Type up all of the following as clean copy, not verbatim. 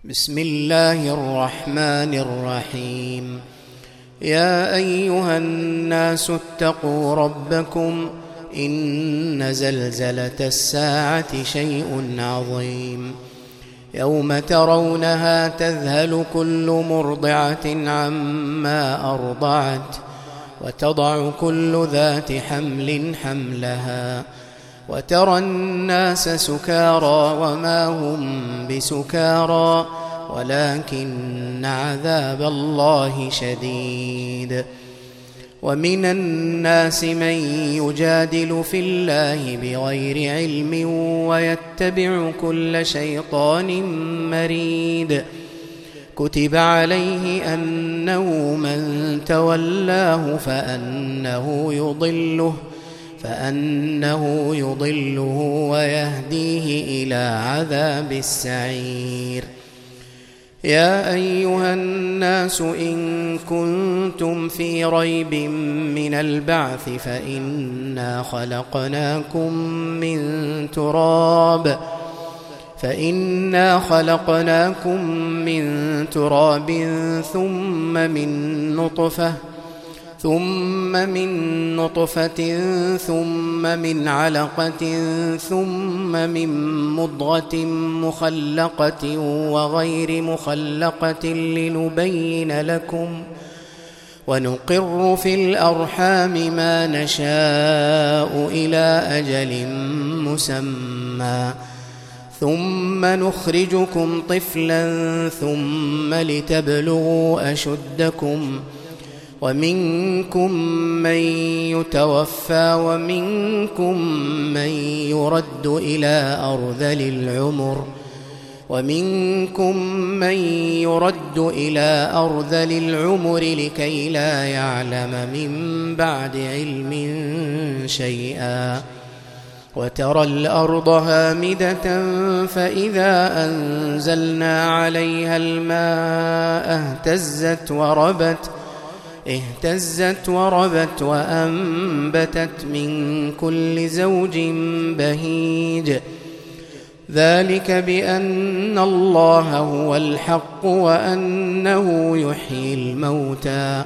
بسم الله الرحمن الرحيم. يا أيها الناس اتقوا ربكم إن زلزلة الساعة شيء عظيم يوم ترونها تذهل كل مرضعة عما أرضعت وتضع كل ذات حمل حملها وترى الناس سكارى وما هم بسكارى ولكن عذاب الله شديد. ومن الناس من يجادل في الله بغير علم ويتبع كل شيطان مريد. كتب عليه أنه من تولاه فأنه يضله ويهديه إلى عذاب السعير. يا أيها الناس إن كنتم في ريب من البعث فإنا خلقناكم من تراب ثم من نطفة ثم من علقة ثم من مضغة مخلقة وغير مخلقة لنبين لكم ونقر في الأرحام ما نشاء إلى أجل مسمى ثم نخرجكم طفلا ثم لتبلغوا أشدكم ومنكم من يتوفى ومنكم من يرد إلى أرذل العمر لكي لا يعلم من بعد علم شيئا. وترى الأرض هامدة فإذا أنزلنا عليها الماء اهتزت وربت وأنبتت من كل زوج بهيج. ذلك بأن الله هو الحق وأنه يحيي الموتى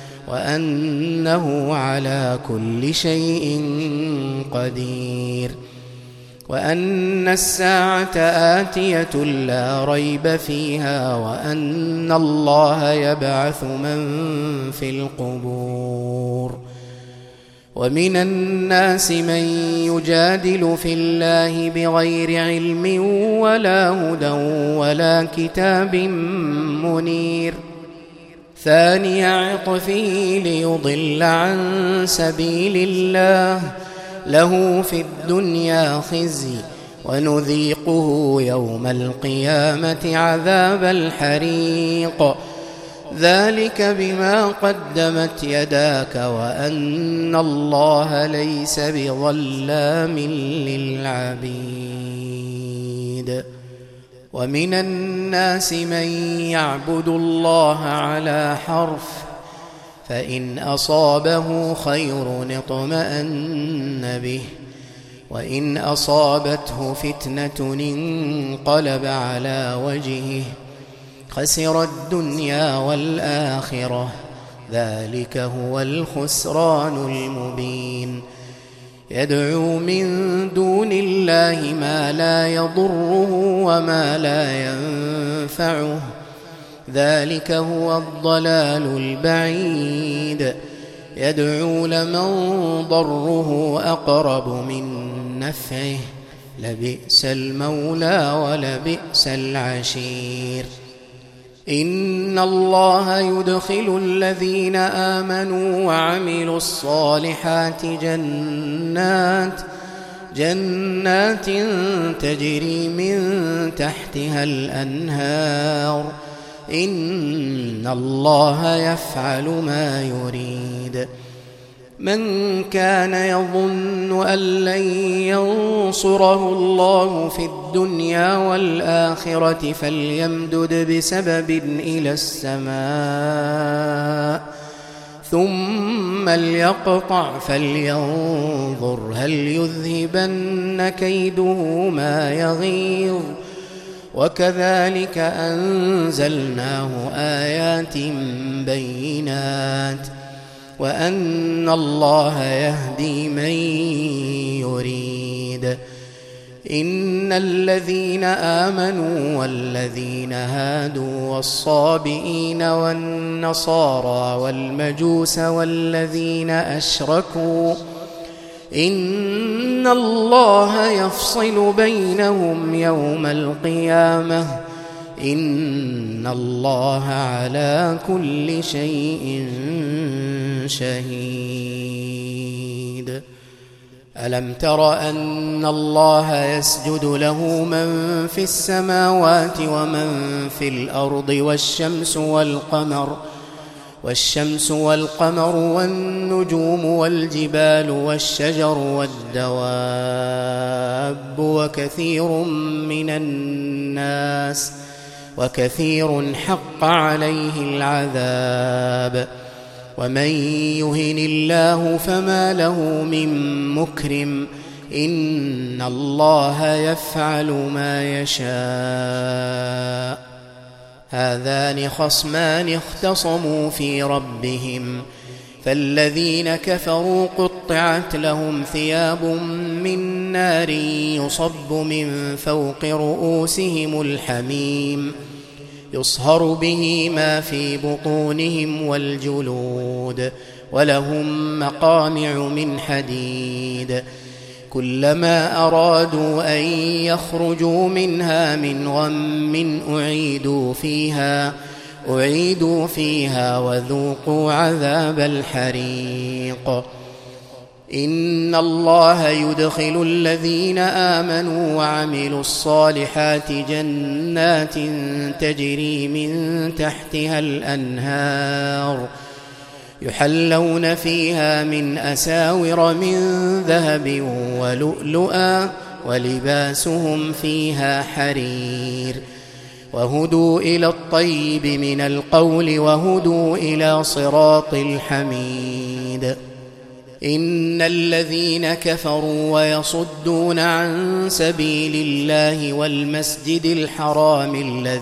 وأنه على كل شيء قدير وأن الساعة آتية لا ريب فيها وأن الله يبعث من في القبور. ومن الناس من يجادل في الله بغير علم ولا هدى ولا كتاب منير. ثاني عطفه ليضل عن سبيل الله له في الدنيا خزي ونذيقه يوم القيامة عذاب الحريق. ذلك بما قدمت يداك وأن الله ليس بظلام للعبيد. ومن الناس من يعبد الله على حرف فإن أصابه خير اطمأن به وإن أصابته فتنة انقلب على وجهه خسر الدنيا والآخرة ذلك هو الخسران المبين. يدعو من دون الله ما لا يضره وما لا ينفعه ذلك هو الضلال البعيد. يدعو لمن ضره أقرب من نفعه لبئس المولى ولبئس العشير. إن الله يدخل الذين آمنوا وعملوا الصالحات جنات تجري من تحتها الأنهار إن الله يفعل ما يريد. من كان يظن أن لن ينصره الله في الدنيا والآخرة فليمدد بسبب إلى السماء ثم ليقطع فلينظر هل يذهبن كيده ما يغيظ وكذلك أنزلناه آيات بينات وأن الله يهدي من يريد. إن الذين آمنوا والذين هادوا والصابئين والنصارى والمجوس والذين أشركوا إن الله يفصل بينهم يوم القيامة إن الله على كل شيء شهيد. ألم تر أن الله يسجد له من في السماوات ومن في الأرض والشمس والقمر والنجوم والجبال والشجر والدواب وكثير حق عليه العذاب ومن يهن الله فما له من مكرم إن الله يفعل ما يشاء. هذان خصمان اختصموا في ربهم فالذين كفروا قطعت لهم ثياب من نار يصب من فوق رؤوسهم الحميم يصهر به ما في بطونهم والجلود ولهم مقامع من حديد كلما أرادوا أن يخرجوا منها من غم أعيدوا فيها وذوقوا عذاب الحريق. إن الله يدخل الذين آمنوا وعملوا الصالحات جنات تجري من تحتها الأنهار يحلون فيها من أساور من ذهب ولؤلؤا ولباسهم فيها حرير وهدوا إلى الطيب من القول وهدوا إلى صراط الحميد. إن الذين كفروا ويصدون عن سبيل الله والمسجد الحرام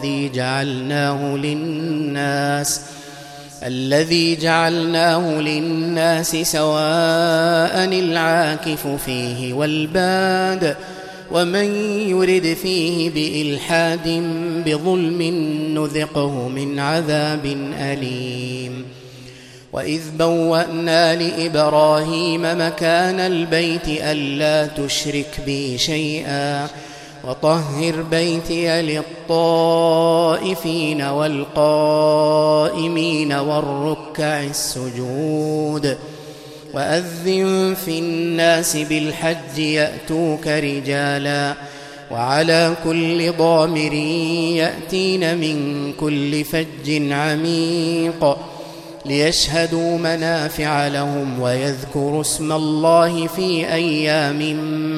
الذي جعلناه للناس سواء العاكف فيه والباد ومن يرد فيه بإلحاد بظلم نذقه من عذاب أليم. وإذ بوأنا لإبراهيم مكان البيت ألا تشرك بي شيئا وطهر بيتي للطائفين والقائمين والركع السجود وأذن في الناس بالحج يأتوك رجالا وعلى كل ضامر يأتين من كل فج عميق ليشهدوا منافع لهم ويذكروا اسم الله في أيام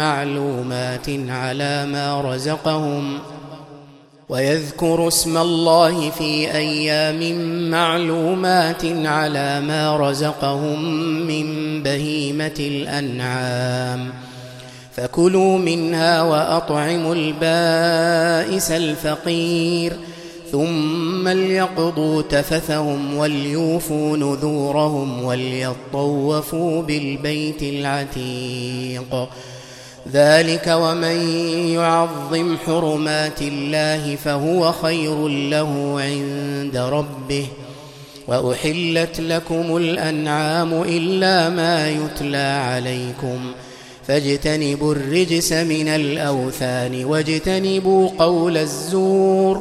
معلومات على ما رزقهم من بهيمة الأنعام فكلوا منها وأطعموا البائس الفقير ثم ليقضوا تفثهم وليوفوا نذورهم وليطوفوا بالبيت العتيق. ذلك ومن يعظم حرمات الله فهو خير له عند ربه. وأحلت لكم الأنعام إلا ما يتلى عليكم فاجتنبوا الرجس من الأوثان واجتنبوا قول الزور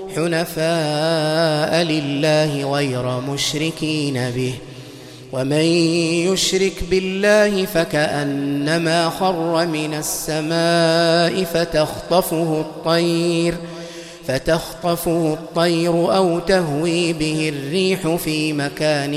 حنفاء لله غير مشركين به ومن يشرك بالله فكأنما خر من السماء فتخطفه الطير أو تهوي به الريح في مكان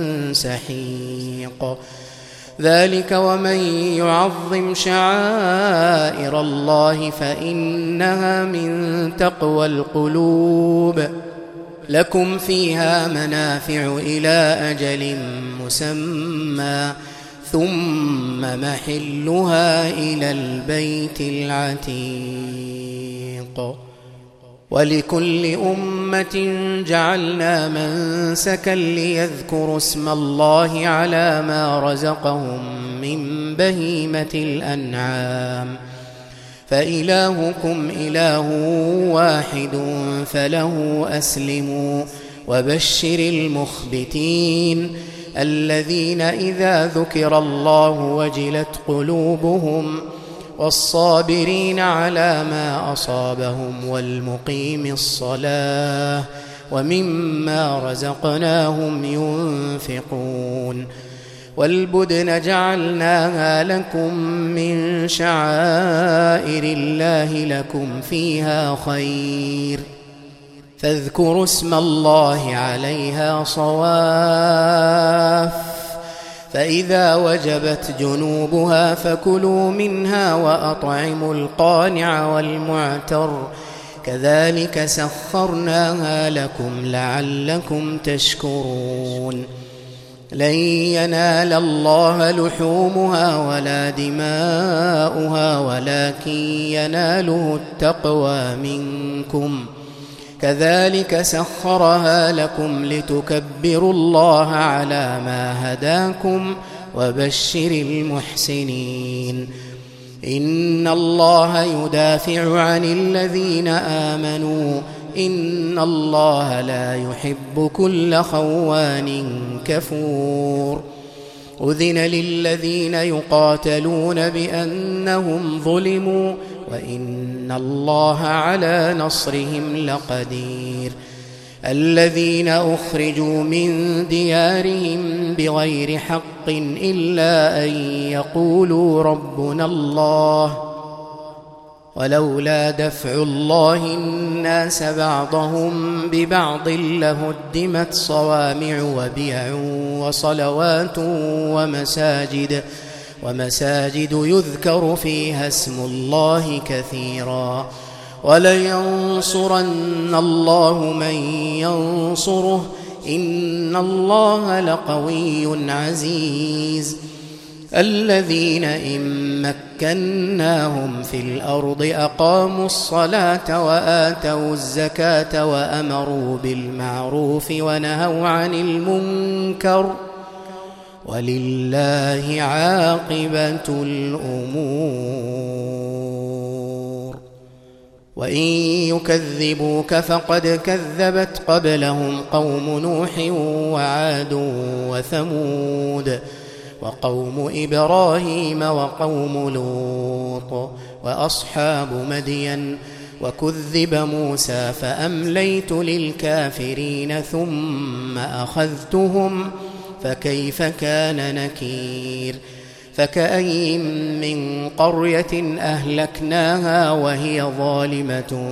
سحيق. ذلك ومن يعظم شعائر الله فإنها من تقوى القلوب. لكم فيها منافع إلى أجل مسمى ثم محلها إلى البيت العتيق. ولكل أمة جعلنا منسكا ليذكروا اسم الله على ما رزقهم من بهيمة الأنعام فإلهكم إله واحد فله أسلموا وبشر المخبتين الذين إذا ذكر الله وجلت قلوبهم والصابرين على ما أصابهم والمقيم الصلاة ومما رزقناهم ينفقون والبدن جعلناها لكم من شعائر الله لكم فيها خير فاذكروا اسم الله عليها صواف فإذا وجبت جنوبها فكلوا منها وأطعموا القانع والمعتر كذلك سخرناها لكم لعلكم تشكرون لن ينال الله لحومها ولا دماؤها ولكن يناله التقوى منكم كذلك سخرها لكم لتكبروا الله على ما هداكم وبشر المحسنين إن الله يدافع عن الذين آمنوا إن الله لا يحب كل خوان كفور أذن للذين يقاتلون بأنهم ظلموا وإن الله على نصرهم لقدير الذين أخرجوا من ديارهم بغير حق إلا أن يقولوا ربنا الله ولولا دفع الله الناس بعضهم ببعض لهدمت صوامع وبيع وصلوات ومساجد يذكر فيها اسم الله كثيرا ولينصرن الله من ينصره إن الله لقوي عزيز الذين إن مكناهم في الأرض أقاموا الصلاة وآتوا الزكاة وأمروا بالمعروف ونهوا عن المنكر ولله عاقبة الأمور وإن يكذبوك فقد كذبت قبلهم قوم نوح وعاد وثمود وقوم إبراهيم وقوم لوط وأصحاب مدين وكذب موسى فأمليت للكافرين ثم أخذتهم فكيف كان نكير فكأين من قرية أهلكناها وهي ظالمة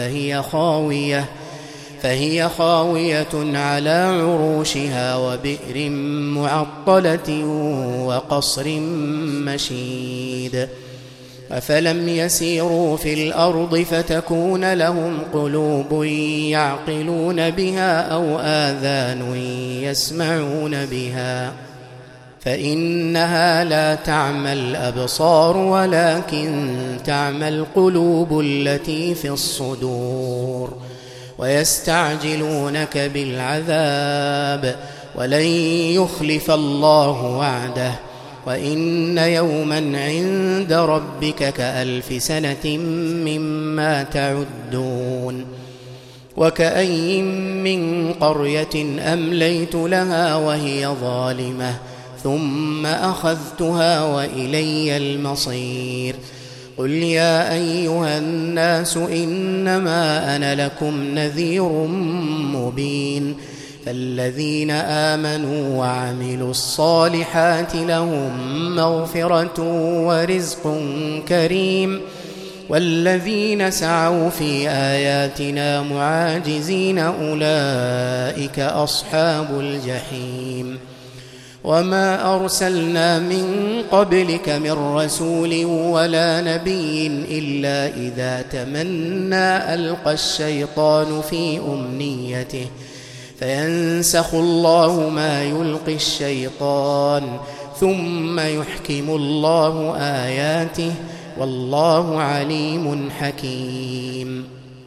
فهي خاوية على عروشها وبئر معطلة وقصر مشيد أفلم يسيروا في الأرض فتكون لهم قلوب يعقلون بها أو آذان يسمعون بها فإنها لا تعمى الأبصار ولكن تعمى القلوب التي في الصدور ويستعجلونك بالعذاب ولن يخلف الله وعده وإن يوما عند ربك كألف سنة مما تعدون وكأين من قرية أمليت لها وهي ظالمة ثم أخذتها وإلي المصير قل يا أيها الناس إنما أنا لكم نذير مبين فالذين آمنوا وعملوا الصالحات لهم مغفرة ورزق كريم والذين سعوا في آياتنا معاجزين أولئك أصحاب الجحيم وما أرسلنا من قبلك من رسول ولا نبي إلا إذا تمنى ألقى الشيطان في أمنيته فينسخ الله ما يلقي الشيطان ثم يحكم الله آياته والله عليم حكيم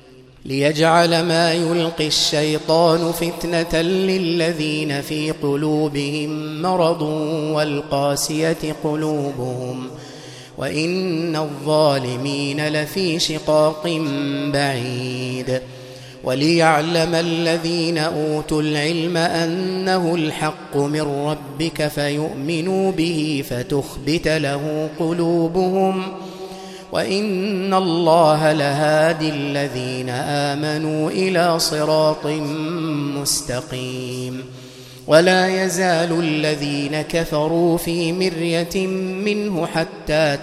ليجعل ما يلقي الشيطان فتنة للذين في قلوبهم مرض والقاسية قلوبهم وإن الظالمين لفي شقاق بعيد وليعلم الذين أوتوا العلم أنه الحق من ربك فيؤمنوا به فتخبت له قلوبهم وإن الله لهادي الذين آمنوا إلى صراط مستقيم ولا يزال الذين كفروا في مرية منه حتى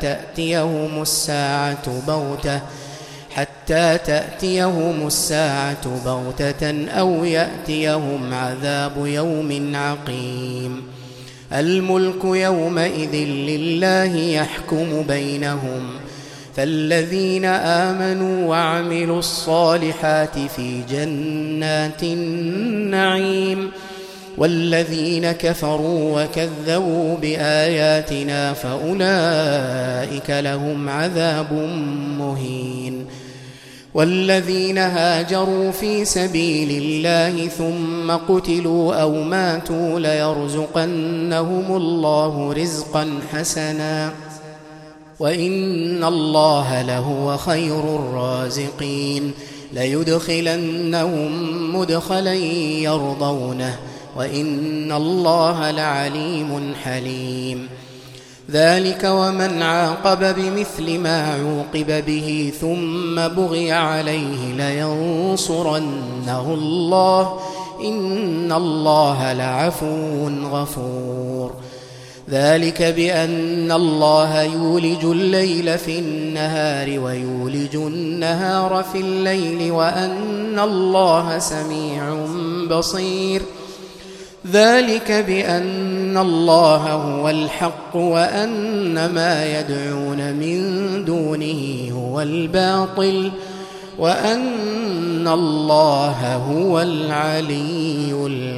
تأتيهم الساعة بغتة أو يأتيهم عذاب يوم عقيم الملك يومئذ لله يحكم بينهم فالذين آمنوا وعملوا الصالحات في جنات النعيم والذين كفروا وكذبوا بآياتنا فأولئك لهم عذاب مهين والذين هاجروا في سبيل الله ثم قتلوا أو ماتوا ليرزقنهم الله رزقا حسنا وإن الله لهو خير الرازقين ليدخلنهم مدخلا يرضونه وإن الله لعليم حليم ذلك ومن عاقب بمثل ما عوقب به ثم بغي عليه لينصرنه الله إن الله لعفو غفور ذلك بأن الله يولج الليل في النهار ويولج النهار في الليل وأن الله سميع بصير ذلك بأن الله هو الحق وأن ما يدعون من دونه هو الباطل وأن الله هو العلي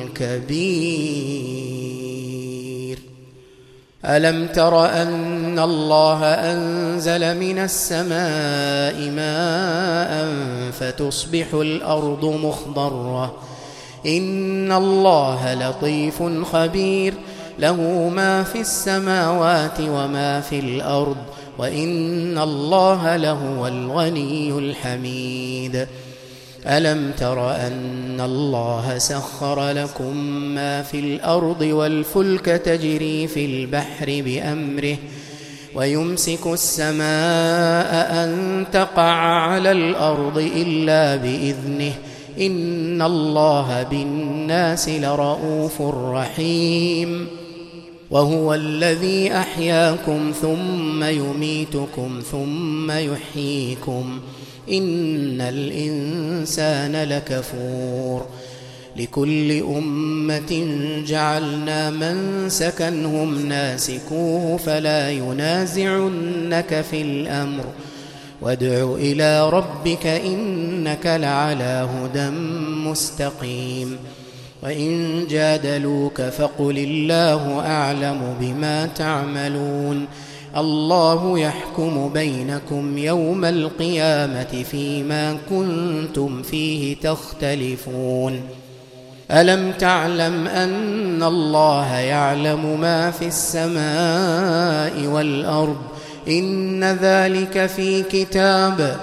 الكبير ألم تر أن الله أنزل من السماء ماء فتصبح الأرض مخضرة إن الله لطيف خبير له ما في السماوات وما في الأرض وإن الله لهو الغني الحميد ألم تر أن الله سخر لكم ما في الأرض والفلك تجري في البحر بأمره ويمسك السماء أن تقع على الأرض إلا بإذنه إن الله بالناس لرؤوف رحيم وهو الذي أحياكم ثم يميتكم ثم يحييكم إن الإنسان لكفور لكل أمة جعلنا منسكا هم ناسكوه فلا ينازعنك في الأمر وادع إلى ربك إنك لعلى هدى مستقيم وإن جادلوك فقل الله أعلم بما تعملون الله يحكم بينكم يوم القيامة فيما كنتم فيه تختلفون ألم تعلم أن الله يعلم ما في السماء والأرض إن ذلك في كتاب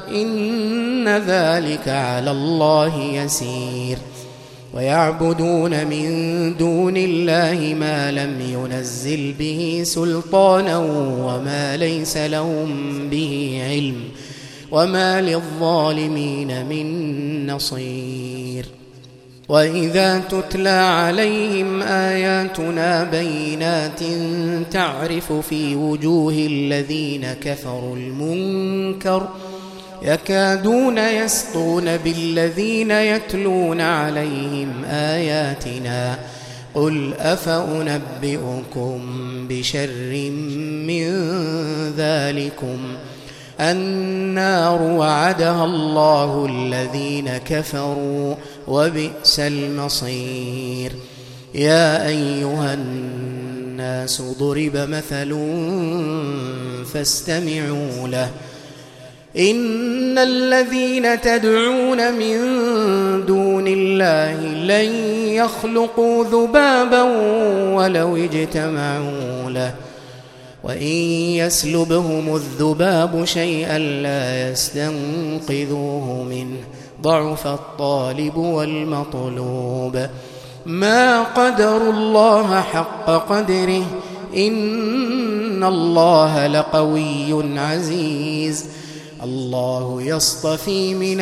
إن ذلك على الله يسير ويعبدون من دون الله ما لم ينزل به سلطانا وما ليس لهم به علم وما للظالمين من نصير وإذا تتلى عليهم آياتنا بينات تعرف في وجوه الذين كفروا المنكر يكادون يسطون بالذين يتلون عليهم آياتنا قل أفأنبئكم بشر من ذلكم النار وعدها الله الذين كفروا وبئس المصير يا أيها الناس ضرب مثل فاستمعوا له إن الذين تدعون من دون الله لن يخلقوا ذبابا ولو اجتمعوا له وإن يسلبهم الذباب شيئا لا يستنقذوه منه ضعف الطالب والمطلوب ما قدروا الله حق قدره إن الله لقوي عزيز الله يصطفي من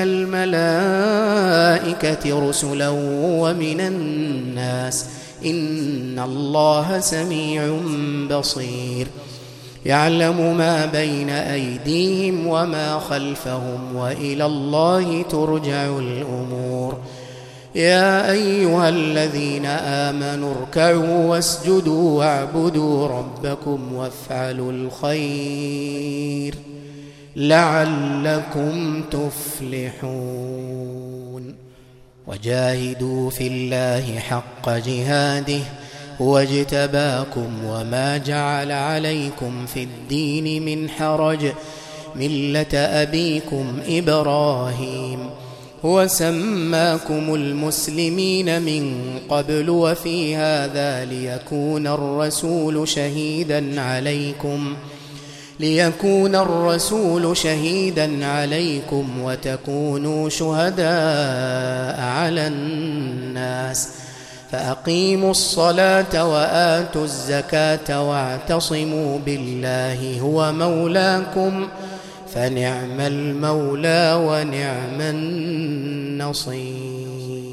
الملائكة رسلا ومن الناس إن الله سميع بصير يعلم ما بين أيديهم وما خلفهم وإلى الله ترجع الأمور يا أيها الذين آمنوا اركعوا واسجدوا واعبدوا ربكم وافعلوا الخير لعلكم تفلحون وجاهدوا في الله حق جهاده هو اجتباكم وما جعل عليكم في الدين من حرج ملة أبيكم إبراهيم هو سماكم المسلمين من قبل وفي هذا ليكون الرسول شهيدا عليكم وتكونوا شهداء على الناس فأقيموا الصلاة وآتوا الزكاة واعتصموا بالله هو مولاكم فنعم المولى ونعم النصير.